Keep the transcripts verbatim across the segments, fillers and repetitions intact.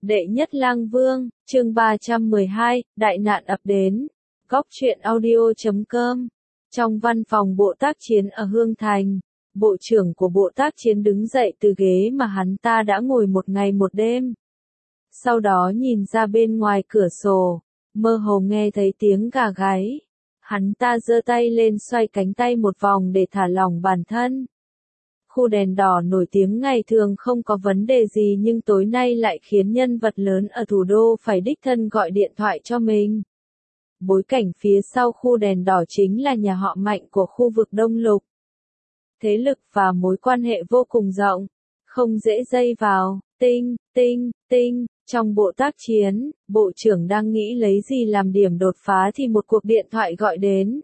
Đệ nhất lang vương, chương ba trăm mười hai, đại nạn ập đến. Góc truyện audio chấm com. Trong văn phòng bộ tác chiến ở Hương Thành, bộ trưởng của bộ tác chiến đứng dậy từ ghế mà hắn ta đã ngồi một ngày một đêm. Sau đó nhìn ra bên ngoài cửa sổ, mơ hồ nghe thấy tiếng gà gáy. Hắn ta giơ tay lên xoay cánh tay một vòng để thả lỏng bản thân. Khu đèn đỏ nổi tiếng ngày thường không có vấn đề gì nhưng tối nay lại khiến nhân vật lớn ở thủ đô phải đích thân gọi điện thoại cho mình. Bối cảnh phía sau khu đèn đỏ chính là nhà họ Mạnh của khu vực Đông Lục. Thế lực và mối quan hệ vô cùng rộng, không dễ dây vào. Tinh, tinh, tinh, trong bộ tác chiến, bộ trưởng đang nghĩ lấy gì làm điểm đột phá thì một cuộc điện thoại gọi đến.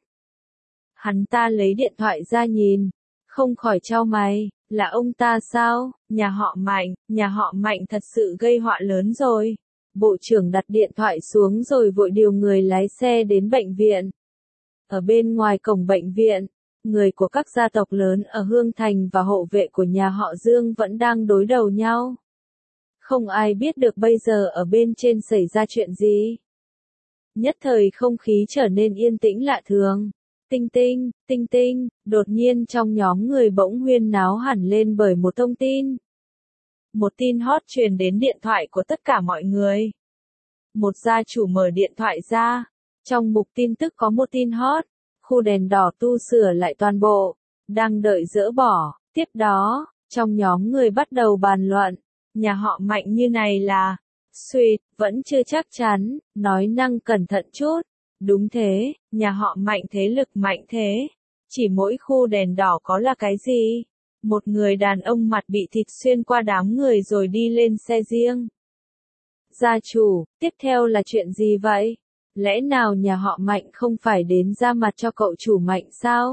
Hắn ta lấy điện thoại ra nhìn, không khỏi chau mày, là ông ta sao? Nhà họ Mạnh, nhà họ Mạnh thật sự gây họa lớn rồi. Bộ trưởng đặt điện thoại xuống rồi vội điều người lái xe đến bệnh viện. Ở bên ngoài cổng bệnh viện, người của các gia tộc lớn ở Hương Thành và hộ vệ của nhà họ Dương vẫn đang đối đầu nhau. Không ai biết được bây giờ ở bên trên xảy ra chuyện gì. Nhất thời không khí trở nên yên tĩnh lạ thường. Tinh tinh, tinh tinh, đột nhiên trong nhóm người bỗng huyên náo hẳn lên bởi một thông tin. Một tin hot truyền đến điện thoại của tất cả mọi người. Một gia chủ mở điện thoại ra. Trong mục tin tức có một tin hot. Khu đèn đỏ tu sửa lại toàn bộ. Đang đợi dỡ bỏ. Tiếp đó, trong nhóm người bắt đầu bàn luận. Nhà họ Mạnh như này là... Sweet, vẫn chưa chắc chắn, nói năng cẩn thận chút. Đúng thế, nhà họ Mạnh thế lực mạnh thế. Chỉ mỗi khu đèn đỏ có là cái gì? Một người đàn ông mặt bị thịt xuyên qua đám người rồi đi lên xe riêng. Gia chủ, tiếp theo là chuyện gì vậy? Lẽ nào nhà họ Mạnh không phải đến ra mặt cho cậu chủ Mạnh sao?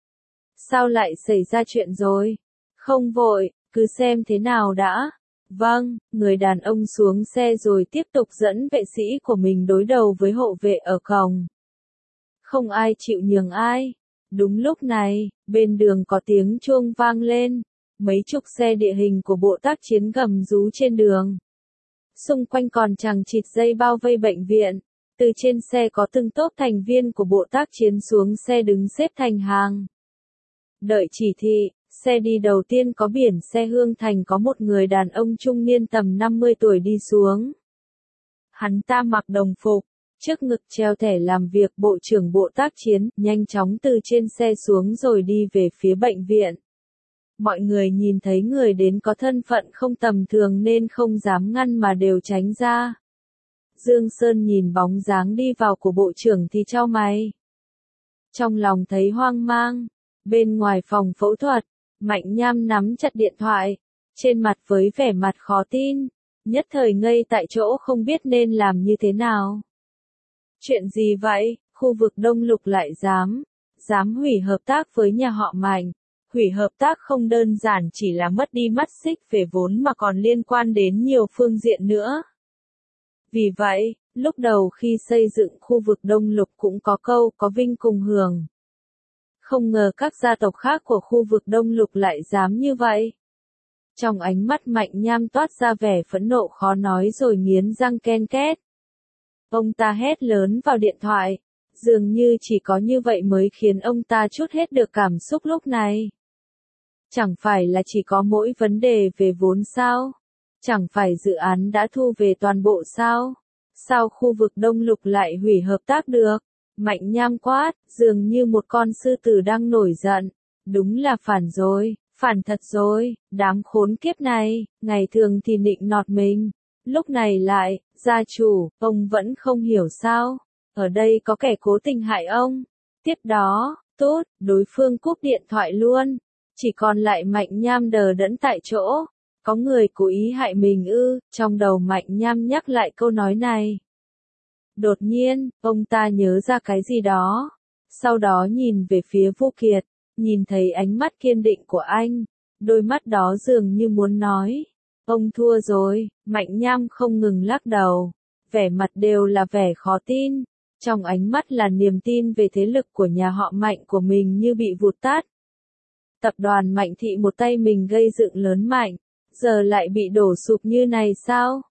Sao lại xảy ra chuyện rồi? Không vội, cứ xem thế nào đã. Vâng, người đàn ông xuống xe rồi tiếp tục dẫn vệ sĩ của mình đối đầu với hộ vệ ở cổng. Không ai chịu nhường ai. Đúng lúc này, bên đường có tiếng chuông vang lên. Mấy chục xe địa hình của bộ tác chiến gầm rú trên đường. Xung quanh còn chằng chịt dây bao vây bệnh viện. Từ trên xe có từng tốp thành viên của bộ tác chiến xuống xe đứng xếp thành hàng. Đợi chỉ thị. Xe đi đầu tiên có biển xe Hương Thành có một người đàn ông trung niên tầm năm mươi tuổi đi xuống. Hắn ta mặc đồng phục, trước ngực treo thẻ làm việc bộ trưởng bộ tác chiến, nhanh chóng từ trên xe xuống rồi đi về phía bệnh viện. Mọi người nhìn thấy người đến có thân phận không tầm thường nên không dám ngăn mà đều tránh ra. Dương Sơn nhìn bóng dáng đi vào của bộ trưởng thì chau mày. Trong lòng thấy hoang mang, bên ngoài phòng phẫu thuật, Mạnh Nham nắm chặt điện thoại, trên mặt với vẻ mặt khó tin, nhất thời ngây tại chỗ không biết nên làm như thế nào. Chuyện gì vậy? Khu vực Đông Lục lại dám, dám hủy hợp tác với nhà họ Mạnh. Hủy hợp tác không đơn giản chỉ là mất đi mắt xích về vốn mà còn liên quan đến nhiều phương diện nữa. Vì vậy, lúc đầu khi xây dựng khu vực Đông Lục cũng có câu có vinh cùng hưởng. Không ngờ các gia tộc khác của khu vực Đông Lục lại dám như vậy. Trong ánh mắt Mạnh Nham toát ra vẻ phẫn nộ khó nói rồi nghiến răng ken két. Ông ta hét lớn vào điện thoại, dường như chỉ có như vậy mới khiến ông ta trút hết được cảm xúc lúc này. Chẳng phải là chỉ có mỗi vấn đề về vốn sao? Chẳng phải dự án đã thu về toàn bộ sao? Sao khu vực Đông Lục lại hủy hợp tác được? Mạnh Nham quát, dường như một con sư tử đang nổi giận. Đúng là phản rồi, phản thật rồi, đám khốn kiếp này, ngày thường thì nịnh nọt mình. Lúc này lại, gia chủ, ông vẫn không hiểu sao. Ở đây có kẻ cố tình hại ông. Tiếp đó, tốt, đối phương cúp điện thoại luôn. Chỉ còn lại Mạnh Nham đờ đẫn tại chỗ. Có người cố ý hại mình ư, trong đầu Mạnh Nham nhắc lại câu nói này. Đột nhiên, ông ta nhớ ra cái gì đó. Sau đó nhìn về phía Vô Kiệt, nhìn thấy ánh mắt kiên định của anh. Đôi mắt đó dường như muốn nói. Ông thua rồi, Mạnh Nham không ngừng lắc đầu. Vẻ mặt đều là vẻ khó tin. Trong ánh mắt là niềm tin về thế lực của nhà họ Mạnh của mình như bị vụt tắt. Tập đoàn Mạnh Thị một tay mình gây dựng lớn mạnh. Giờ lại bị đổ sụp như này sao?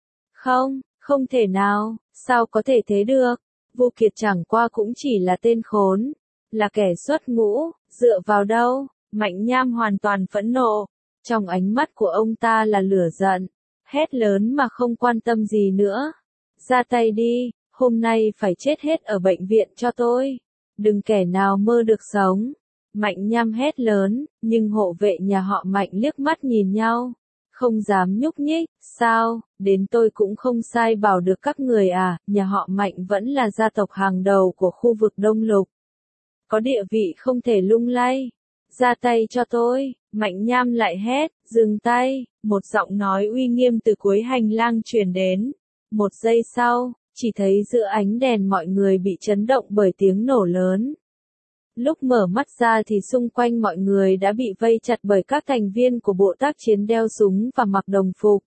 Không, không thể nào, sao có thể thế được? Vu Kiệt chẳng qua cũng chỉ là tên khốn, là kẻ xuất ngũ, dựa vào đâu? Mạnh Nham hoàn toàn phẫn nộ, trong ánh mắt của ông ta là lửa giận, hét lớn mà không quan tâm gì nữa. Ra tay đi, hôm nay phải chết hết ở bệnh viện cho tôi, đừng kẻ nào mơ được sống. Mạnh Nham hét lớn, nhưng hộ vệ nhà họ Mạnh liếc mắt nhìn nhau, không dám nhúc nhích. Sao, đến tôi cũng không sai bảo được các người à, nhà họ Mạnh vẫn là gia tộc hàng đầu của khu vực Đông Lục, có địa vị không thể lung lay. Ra tay cho tôi. Mạnh Nham lại hét, dừng tay. Một giọng nói uy nghiêm từ cuối hành lang truyền đến. Một giây sau, chỉ thấy giữa ánh đèn mọi người bị chấn động bởi tiếng nổ lớn. Lúc mở mắt ra thì xung quanh mọi người đã bị vây chặt bởi các thành viên của bộ tác chiến đeo súng và mặc đồng phục.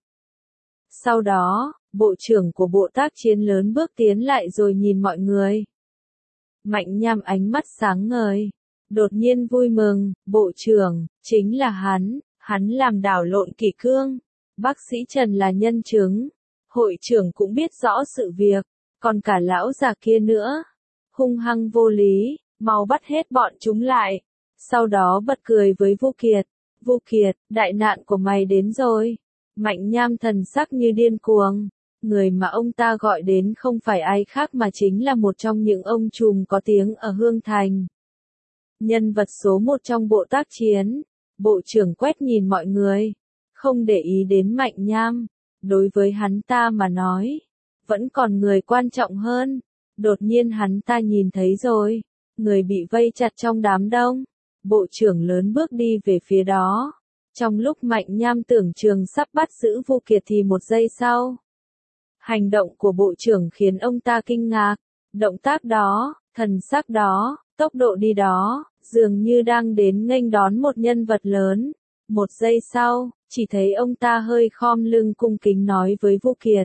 Sau đó, bộ trưởng của bộ tác chiến lớn bước tiến lại rồi nhìn mọi người. Mạnh Nham ánh mắt sáng ngời, đột nhiên vui mừng, bộ trưởng, chính là hắn, hắn làm đảo lộn kỷ cương. Bác sĩ Trần là nhân chứng, hội trưởng cũng biết rõ sự việc, còn cả lão già kia nữa. Hung hăng vô lý, mau bắt hết bọn chúng lại. Sau đó bật cười với Vu Kiệt. Vu Kiệt, đại nạn của mày đến rồi. Mạnh Nham thần sắc như điên cuồng. Người mà ông ta gọi đến không phải ai khác mà chính là một trong những ông trùm có tiếng ở Hương Thành. Nhân vật số một trong bộ tác chiến. Bộ trưởng quét nhìn mọi người, không để ý đến Mạnh Nham. Đối với hắn ta mà nói, vẫn còn người quan trọng hơn. Đột nhiên hắn ta nhìn thấy rồi, người bị vây chặt trong đám đông. Bộ trưởng lớn bước đi về phía đó. Trong lúc Mạnh Nham tưởng trường sắp bắt giữ Vu Kiệt thì một giây sau, hành động của bộ trưởng khiến ông ta kinh ngạc. Động tác đó, thần sắc đó, tốc độ đi đó, dường như đang đến nghênh đón một nhân vật lớn. Một giây sau, chỉ thấy ông ta hơi khom lưng cung kính nói với Vu Kiệt.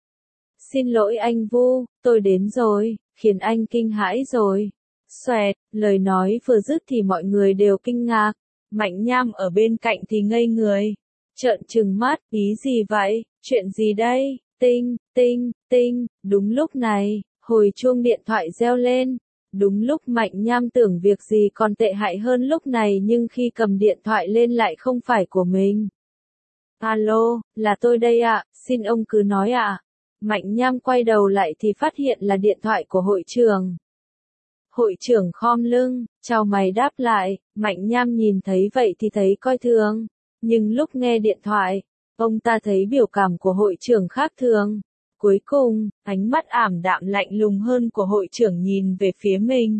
Xin lỗi anh Vu, tôi đến rồi, khiến anh kinh hãi rồi. Xoẹt, lời nói vừa dứt thì mọi người đều kinh ngạc. Mạnh Nham ở bên cạnh thì ngây người, trợn trừng mắt, ý gì vậy, chuyện gì đây? Tinh, tinh, tinh. Đúng lúc này, hồi chuông điện thoại reo lên. Đúng lúc Mạnh Nham tưởng việc gì còn tệ hại hơn lúc này, nhưng khi cầm điện thoại lên lại không phải của mình. Alo, là tôi đây ạ, xin ông cứ nói ạ. Mạnh Nham quay đầu lại thì phát hiện là điện thoại của hội trưởng. Hội trưởng khom lưng, chào mày đáp lại. Mạnh Nham nhìn thấy vậy thì thấy coi thường, nhưng lúc nghe điện thoại, ông ta thấy biểu cảm của hội trưởng khác thường. Cuối cùng, ánh mắt ảm đạm lạnh lùng hơn của hội trưởng nhìn về phía mình.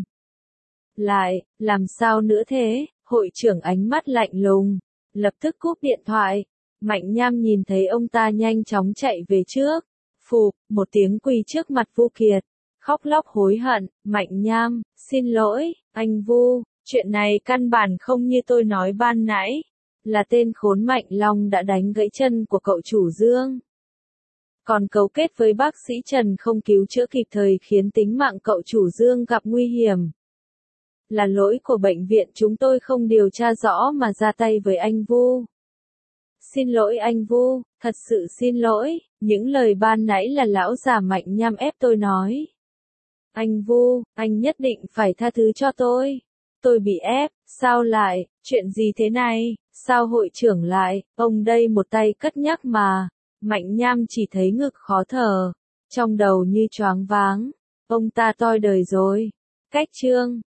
Lại, làm sao nữa thế? Hội trưởng ánh mắt lạnh lùng, lập tức cúp điện thoại. Mạnh Nham nhìn thấy ông ta nhanh chóng chạy về trước. Phụp, một tiếng quỳ trước mặt Vu Kiệt, khóc lóc hối hận. Mạnh Nham, xin lỗi, anh Vu, chuyện này căn bản không như tôi nói ban nãy. Là tên khốn Mạnh Long đã đánh gãy chân của cậu chủ Dương, còn cấu kết với bác sĩ Trần không cứu chữa kịp thời khiến tính mạng cậu chủ Dương gặp nguy hiểm. Là lỗi của bệnh viện chúng tôi không điều tra rõ mà ra tay với anh Vu. Xin lỗi anh Vu, thật sự xin lỗi, những lời ban nãy là lão già Mạnh Nham ép tôi nói. Anh Vu, anh nhất định phải tha thứ cho tôi. Tôi bị ép, sao lại, chuyện gì thế này, sao hội trưởng lại, ông đây một tay cất nhắc mà. Mạnh Nham chỉ thấy ngực khó thở, trong đầu như choáng váng, ông ta toi đời rồi. Cách chương